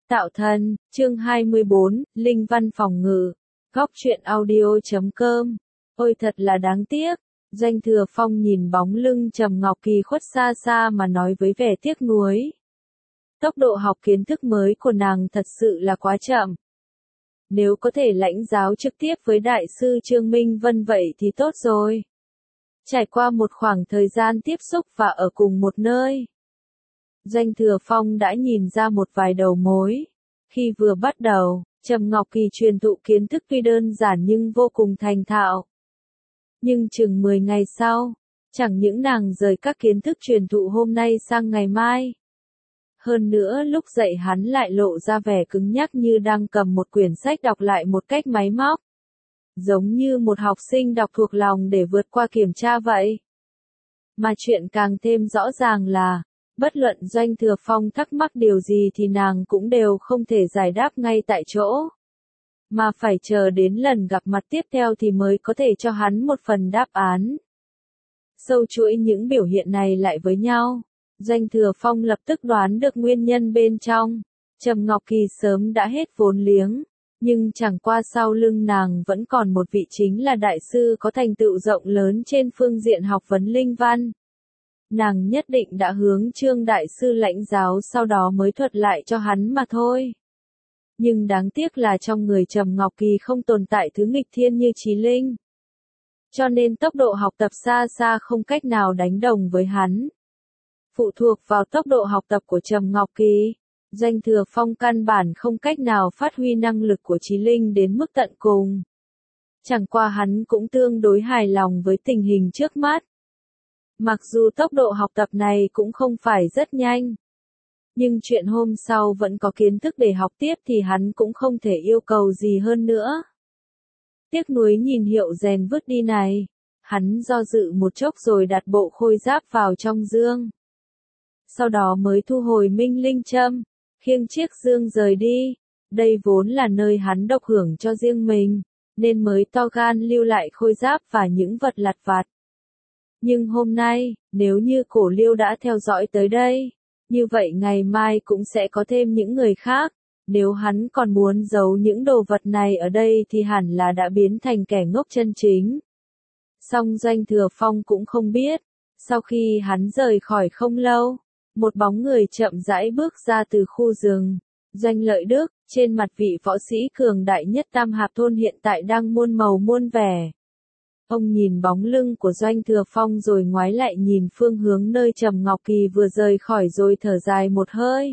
Tạo thân, chương 24, Linh văn phòng ngự. Góc truyện audio.com. Ôi thật là đáng tiếc. Doanh Thừa Phong nhìn bóng lưng Trầm Ngọc Kỳ khuất xa xa mà nói với vẻ tiếc nuối. Tốc độ học kiến thức mới của nàng thật sự là quá chậm. Nếu có thể lãnh giáo trực tiếp với Đại sư Trương Minh Vân vậy thì tốt rồi. Trải qua một khoảng thời gian tiếp xúc và ở cùng một nơi, Doanh Thừa Phong đã nhìn ra một vài đầu mối. Khi vừa bắt đầu, Trầm Ngọc Kỳ truyền thụ kiến thức tuy đơn giản nhưng vô cùng thành thạo. Nhưng chừng 10 ngày sau, chẳng những nàng rời các kiến thức truyền thụ hôm nay sang ngày mai. Hơn nữa lúc dạy hắn lại lộ ra vẻ cứng nhắc như đang cầm một quyển sách đọc lại một cách máy móc. Giống như một học sinh đọc thuộc lòng để vượt qua kiểm tra vậy. Mà chuyện càng thêm rõ ràng là, bất luận Doanh Thừa Phong thắc mắc điều gì thì nàng cũng đều không thể giải đáp ngay tại chỗ. Mà phải chờ đến lần gặp mặt tiếp theo thì mới có thể cho hắn một phần đáp án. Sâu chuỗi những biểu hiện này lại với nhau, Doanh Thừa Phong lập tức đoán được nguyên nhân bên trong. Trầm Ngọc Kỳ sớm đã hết vốn liếng, nhưng chẳng qua sau lưng nàng vẫn còn một vị chính là đại sư có thành tựu rộng lớn trên phương diện học vấn linh văn. Nàng nhất định đã hướng Trương đại sư lãnh giáo sau đó mới thuật lại cho hắn mà thôi. Nhưng đáng tiếc là trong người Trầm Ngọc Kỳ không tồn tại thứ nghịch thiên như trí linh. Cho nên tốc độ học tập xa xa không cách nào đánh đồng với hắn. Phụ thuộc vào tốc độ học tập của Trầm Ngọc Kỳ, Doanh Thừa Phong căn bản không cách nào phát huy năng lực của trí linh đến mức tận cùng. Chẳng qua hắn cũng tương đối hài lòng với tình hình trước mắt. Mặc dù tốc độ học tập này cũng không phải rất nhanh, nhưng chuyện hôm sau vẫn có kiến thức để học tiếp thì hắn cũng không thể yêu cầu gì hơn nữa. Tiếc nuối nhìn hiệu rèn vứt đi này, hắn do dự một chốc rồi đặt bộ khôi giáp vào trong dương. Sau đó mới thu hồi minh linh châm, khiêng chiếc dương rời đi. Đây vốn là nơi hắn độc hưởng cho riêng mình, nên mới to gan lưu lại khôi giáp và những vật lặt vặt. Nhưng hôm nay, nếu như Cổ Liêu đã theo dõi tới đây, như vậy ngày mai cũng sẽ có thêm những người khác. Nếu hắn còn muốn giấu những đồ vật này ở đây thì hẳn là đã biến thành kẻ ngốc chân chính. Song Doanh Thừa Phong cũng không biết, sau khi hắn rời khỏi không lâu, một bóng người chậm rãi bước ra từ khu rừng. Doanh Lợi Đức, trên mặt vị võ sĩ cường đại nhất Tam Hạp Thôn hiện tại đang muôn màu muôn vẻ. Ông nhìn bóng lưng của Doanh Thừa Phong rồi ngoái lại nhìn phương hướng nơi Trầm Ngọc Kỳ vừa rời khỏi rồi thở dài một hơi.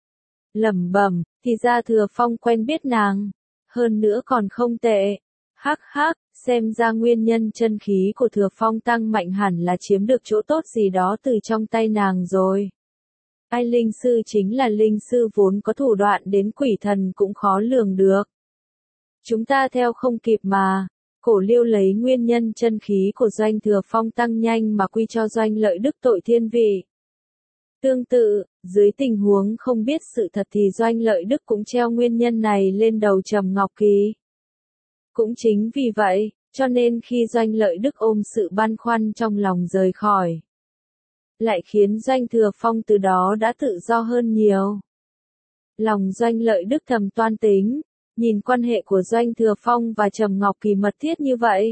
Lẩm bẩm, thì ra Thừa Phong quen biết nàng, hơn nữa còn không tệ. Hắc hắc, xem ra nguyên nhân chân khí của Thừa Phong tăng mạnh hẳn là chiếm được chỗ tốt gì đó từ trong tay nàng rồi. Ai linh sư chính là linh sư vốn có thủ đoạn đến quỷ thần cũng khó lường được. Chúng ta theo không kịp mà. Cổ Liêu lấy nguyên nhân chân khí của Doanh Thừa Phong tăng nhanh mà quy cho Doanh Lợi Đức tội thiên vị. Tương tự, dưới tình huống không biết sự thật thì Doanh Lợi Đức cũng treo nguyên nhân này lên đầu Trầm Ngọc Kỳ. Cũng chính vì vậy, cho nên khi Doanh Lợi Đức ôm sự băn khoăn trong lòng rời khỏi, lại khiến Doanh Thừa Phong từ đó đã tự do hơn nhiều. Lòng Doanh Lợi Đức thầm toan tính, nhìn quan hệ của Doanh Thừa Phong và Trầm Ngọc Kỳ mật thiết như vậy.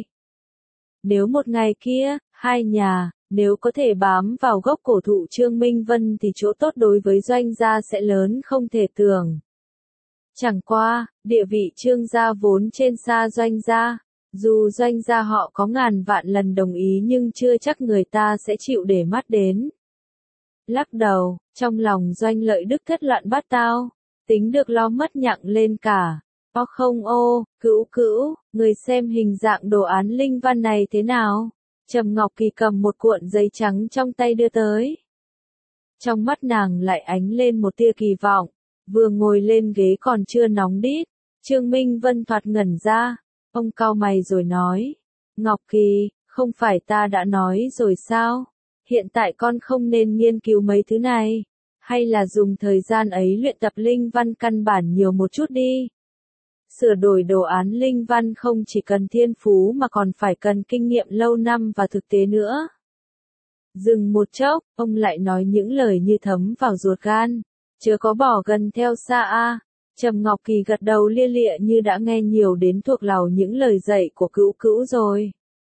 Nếu một ngày kia, hai nhà, nếu có thể bám vào gốc cổ thụ Trương Minh Vân thì chỗ tốt đối với Doanh gia sẽ lớn không thể tưởng. Chẳng qua, địa vị Trương gia vốn trên xa Doanh gia, dù Doanh gia họ có ngàn vạn lần đồng ý nhưng chưa chắc người ta sẽ chịu để mắt đến. Lắc đầu, trong lòng Doanh Lợi Đức thất loạn bát tao, tính được lo mất nhặng lên cả. Ô không ô, cữu, người xem hình dạng đồ án linh văn này thế nào? Trầm Ngọc Kỳ cầm một cuộn giấy trắng trong tay đưa tới. Trong mắt nàng lại ánh lên một tia kỳ vọng, vừa ngồi lên ghế còn chưa nóng đít. Trương Minh Vân thoạt ngẩn ra, ông cau mày rồi nói, Ngọc Kỳ, không phải ta đã nói rồi sao? Hiện tại con không nên nghiên cứu mấy thứ này, hay là dùng thời gian ấy luyện tập linh văn căn bản nhiều một chút đi. Sửa đổi đồ án linh văn không chỉ cần thiên phú mà còn phải cần kinh nghiệm lâu năm và thực tế nữa. Dừng một chốc, ông lại nói những lời như thấm vào ruột gan. Chớ có bỏ gần theo xa a. Trầm Ngọc Kỳ gật đầu lia lịa như đã nghe nhiều đến thuộc lòng những lời dạy của Cữu Cữu rồi.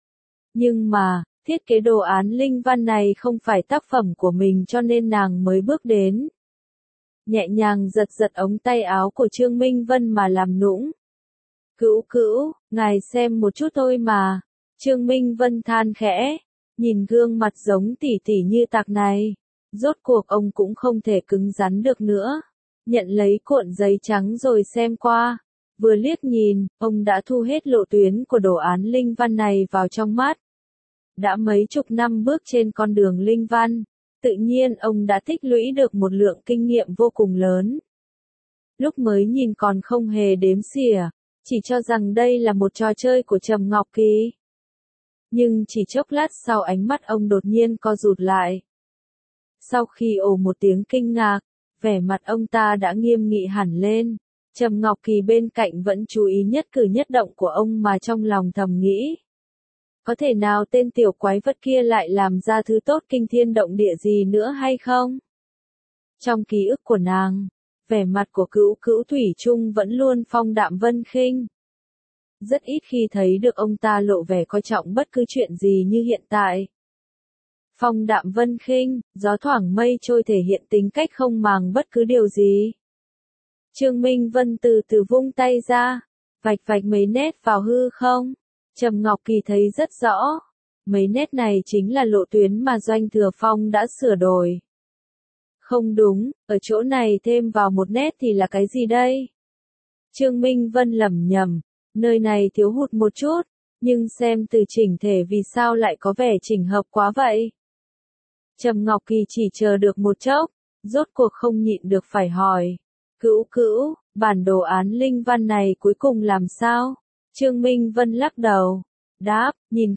Nhưng mà, thiết kế đồ án linh văn này không phải tác phẩm của mình cho nên nàng mới bước đến. Nhẹ nhàng giật giật ống tay áo của Trương Minh Vân mà làm nũng. Cữu Cữu, ngài xem một chút thôi mà. Trương Minh Vân than khẽ, nhìn gương mặt giống tỉ tỉ như tạc này. Rốt cuộc ông cũng không thể cứng rắn được nữa. Nhận lấy cuộn giấy trắng rồi xem qua. Vừa liếc nhìn, ông đã thu hết lộ tuyến của đồ án linh văn này vào trong mắt. Đã mấy chục năm bước trên con đường linh văn, tự nhiên ông đã tích lũy được một lượng kinh nghiệm vô cùng lớn. Lúc mới nhìn còn không hề đếm xỉa, chỉ cho rằng đây là một trò chơi của Trầm Ngọc Kỳ. Nhưng chỉ chốc lát sau ánh mắt ông đột nhiên co rụt lại. Sau khi ồ một tiếng kinh ngạc, vẻ mặt ông ta đã nghiêm nghị hẳn lên. Trầm Ngọc Kỳ bên cạnh vẫn chú ý nhất cử nhất động của ông mà trong lòng thầm nghĩ. Có thể nào tên tiểu quái vật kia lại làm ra thứ tốt kinh thiên động địa gì nữa hay không? Trong ký ức của nàng, vẻ mặt của Cữu Cữu thủy chung vẫn luôn phong đạm vân khinh. Rất ít khi thấy được ông ta lộ vẻ coi trọng bất cứ chuyện gì như hiện tại. Phong đạm vân khinh, gió thoảng mây trôi thể hiện tính cách không màng bất cứ điều gì. Trương Minh Vân từ từ vung tay ra, vạch vạch mấy nét vào hư không. Trầm Ngọc Kỳ thấy rất rõ, mấy nét này chính là lộ tuyến mà Doanh Thừa Phong đã sửa đổi. Không đúng, ở chỗ này thêm vào một nét thì là cái gì đây? Trương Minh Vân lẩm nhẩm, nơi này thiếu hụt một chút, nhưng xem từ chỉnh thể vì sao lại có vẻ chỉnh hợp quá vậy? Trầm Ngọc Kỳ chỉ chờ được một chốc, rốt cuộc không nhịn được phải hỏi. Cữu Cữu, bản đồ án linh văn này cuối cùng làm sao? Trương Minh Vân lắc đầu. Đáp, nhìn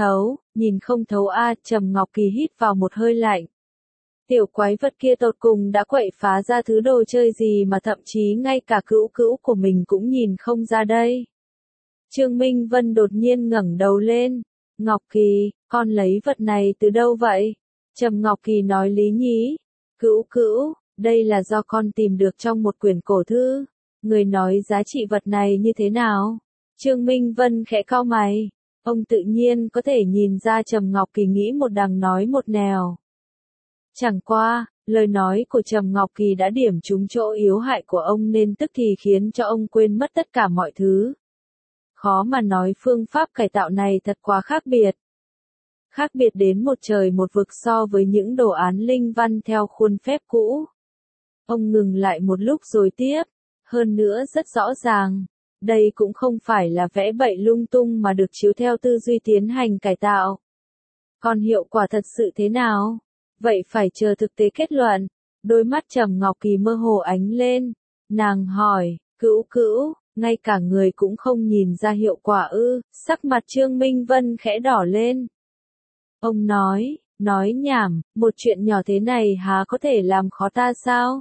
không thấu a. Trầm Ngọc Kỳ hít vào một hơi lạnh. Tiểu quái vật kia tột cùng đã quậy phá ra thứ đồ chơi gì mà thậm chí ngay cả Cữu Cữu của mình cũng nhìn không ra đây. Trương Minh Vân đột nhiên ngẩng đầu lên. Ngọc Kỳ, con lấy vật này từ đâu vậy? Trầm Ngọc Kỳ nói lý nhí. Cữu Cữu, đây là do con tìm được trong một quyển cổ thư. Người nói giá trị vật này như thế nào? Trương Minh Vân khẽ cau mày. Ông tự nhiên có thể nhìn ra Trầm Ngọc Kỳ nghĩ một đằng nói một nẻo. Chẳng qua, lời nói của Trầm Ngọc Kỳ đã điểm trúng chỗ yếu hại của ông nên tức thì khiến cho ông quên mất tất cả mọi thứ. Khó mà nói phương pháp cải tạo này thật quá khác biệt. Khác biệt đến một trời một vực so với những đồ án linh văn theo khuôn phép cũ. Ông ngừng lại một lúc rồi tiếp. Hơn nữa rất rõ ràng. Đây cũng không phải là vẽ bậy lung tung mà được chiếu theo tư duy tiến hành cải tạo. Còn hiệu quả thật sự thế nào? Vậy phải chờ thực tế kết luận. Đôi mắt Trầm Ngọc Kỳ mơ hồ ánh lên. Nàng hỏi, Cữu Cữu, ngay cả người cũng không nhìn ra hiệu quả ư? Sắc mặt Trương Minh Vân khẽ đỏ lên. Ông nói nhảm, một chuyện nhỏ thế này há có thể làm khó ta sao?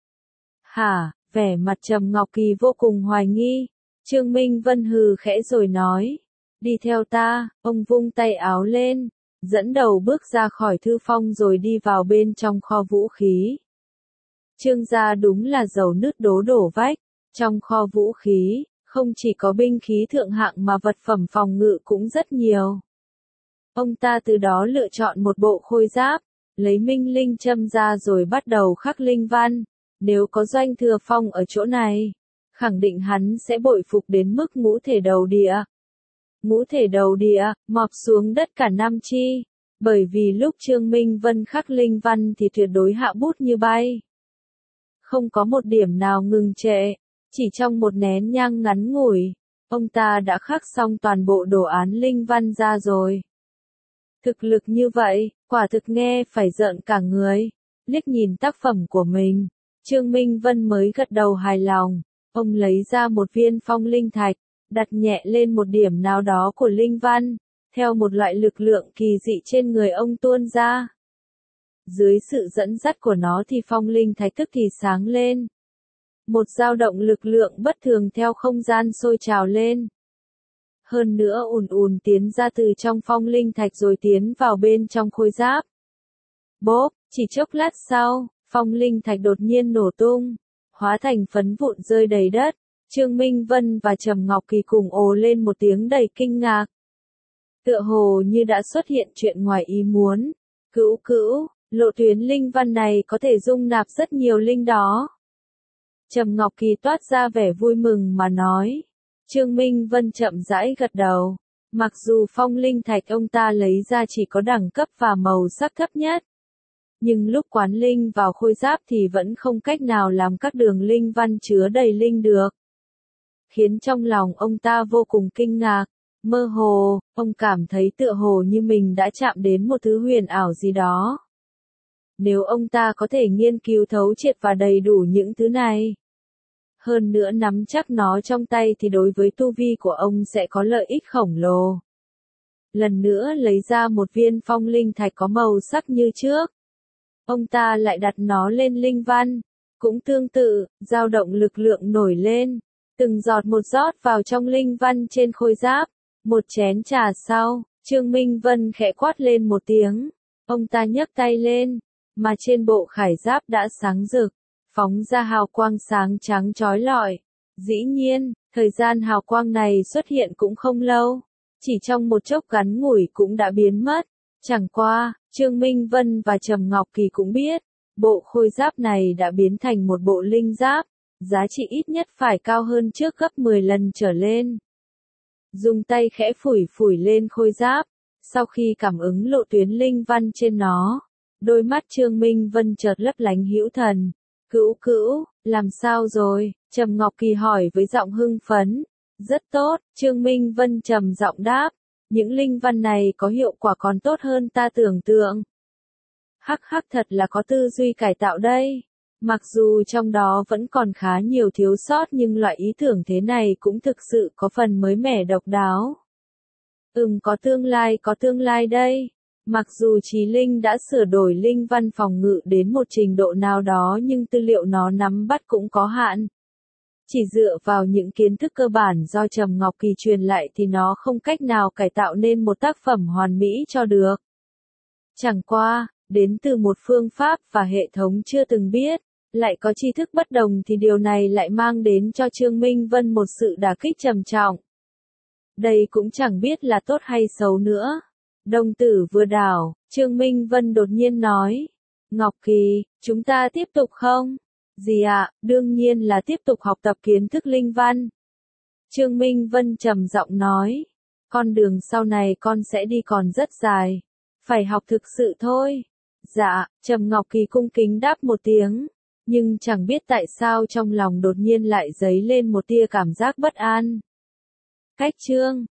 Hả, vẻ mặt Trầm Ngọc Kỳ vô cùng hoài nghi. Trương Minh Vân hừ khẽ rồi nói, đi theo ta. Ông vung tay áo lên, dẫn đầu bước ra khỏi thư phong rồi đi vào bên trong kho vũ khí. Trương gia đúng là dầu nứt đố đổ vách. Trong kho vũ khí, không chỉ có binh khí thượng hạng mà vật phẩm phòng ngự cũng rất nhiều. Ông ta từ đó lựa chọn một bộ khôi giáp, lấy minh linh châm ra rồi bắt đầu khắc linh văn. Nếu có Doanh Thừa Phong ở chỗ này, khẳng định hắn sẽ bội phục đến mức ngũ thể đầu địa. Ngũ thể đầu địa, mọp xuống đất cả năm chi. Bởi vì lúc Trương Minh Vân khắc linh văn thì tuyệt đối hạ bút như bay. Không có một điểm nào ngừng trệ. Chỉ trong một nén nhang ngắn ngủi, ông ta đã khắc xong toàn bộ đồ án linh văn ra rồi. Thực lực như vậy, quả thực nghe phải rợn cả người. Liếc nhìn tác phẩm của mình, Trương Minh Vân mới gật đầu hài lòng. Ông lấy ra một viên phong linh thạch, đặt nhẹ lên một điểm nào đó của linh văn, theo một loại lực lượng kỳ dị trên người ông tuôn ra. Dưới sự dẫn dắt của nó thì phong linh thạch tức thì sáng lên. Một dao động lực lượng bất thường theo không gian sôi trào lên. Hơn nữa ùn ùn tiến ra từ trong phong linh thạch rồi tiến vào bên trong khôi giáp. Bốp, chỉ chốc lát sau, phong linh thạch đột nhiên nổ tung, hóa thành phấn vụn rơi đầy đất. Trương Minh Vân và Trầm Ngọc Kỳ cùng ồ lên một tiếng đầy kinh ngạc. Tựa hồ như đã xuất hiện chuyện ngoài ý muốn. Cữu cữu, lộ tuyến linh văn này có thể dung nạp rất nhiều linh đó. Trầm Ngọc Kỳ toát ra vẻ vui mừng mà nói. Trương Minh Vân chậm rãi gật đầu. Mặc dù phong linh thạch ông ta lấy ra chỉ có đẳng cấp và màu sắc thấp nhất, nhưng lúc quán linh vào khôi giáp thì vẫn không cách nào làm các đường linh văn chứa đầy linh được. Khiến trong lòng ông ta vô cùng kinh ngạc. Mơ hồ, ông cảm thấy tựa hồ như mình đã chạm đến một thứ huyền ảo gì đó. Nếu ông ta có thể nghiên cứu thấu triệt và đầy đủ những thứ này, hơn nữa nắm chắc nó trong tay thì đối với tu vi của ông sẽ có lợi ích khổng lồ. Lần nữa lấy ra một viên phong linh thạch có màu sắc như trước. Ông ta lại đặt nó lên linh văn. Cũng tương tự, dao động lực lượng nổi lên. Từng giọt một rót vào trong linh văn trên khôi giáp. Một chén trà sau, Trương Minh Vân khẽ quát lên một tiếng. Ông ta nhấc tay lên, mà trên bộ khải giáp đã sáng rực, phóng ra hào quang sáng trắng chói lọi. Dĩ nhiên, thời gian hào quang này xuất hiện cũng không lâu, chỉ trong một chốc ngắn ngủi cũng đã biến mất. Chẳng qua, Trương Minh Vân và Trầm Ngọc Kỳ cũng biết, bộ khôi giáp này đã biến thành một bộ linh giáp, giá trị ít nhất phải cao hơn trước gấp 10 lần trở lên. Dùng tay khẽ phủi phủi lên khôi giáp, sau khi cảm ứng lộ tuyến linh văn trên nó, đôi mắt Trương Minh Vân chợt lấp lánh hữu thần. Cữu cữu, làm sao rồi? Trầm Ngọc Kỳ hỏi với giọng hưng phấn. Rất tốt, Trương Minh Vân trầm giọng đáp. Những linh văn này có hiệu quả còn tốt hơn ta tưởng tượng. Hắc hắc, thật là có tư duy cải tạo đây. Mặc dù trong đó vẫn còn khá nhiều thiếu sót nhưng loại ý tưởng thế này cũng thực sự có phần mới mẻ độc đáo. Có tương lai đây. Mặc dù Chí Linh đã sửa đổi linh văn phòng ngự đến một trình độ nào đó nhưng tư liệu nó nắm bắt cũng có hạn. Chỉ dựa vào những kiến thức cơ bản do Trầm Ngọc Kỳ truyền lại thì nó không cách nào cải tạo nên một tác phẩm hoàn mỹ cho được. Chẳng qua, đến từ một phương pháp và hệ thống chưa từng biết, lại có tri thức bất đồng thì điều này lại mang đến cho Trương Minh Vân một sự đả kích trầm trọng. Đây cũng chẳng biết là tốt hay xấu nữa. Đồng tử vừa đảo, Trương Minh Vân đột nhiên nói. Ngọc Kỳ, chúng ta tiếp tục không? Gì ạ, đương nhiên là tiếp tục học tập kiến thức linh văn. Trương Minh Vân trầm giọng nói. Con đường sau này con sẽ đi còn rất dài. Phải học thực sự thôi. Dạ, Trầm Ngọc Kỳ cung kính đáp một tiếng. Nhưng chẳng biết tại sao trong lòng đột nhiên lại dấy lên một tia cảm giác bất an. Cách chương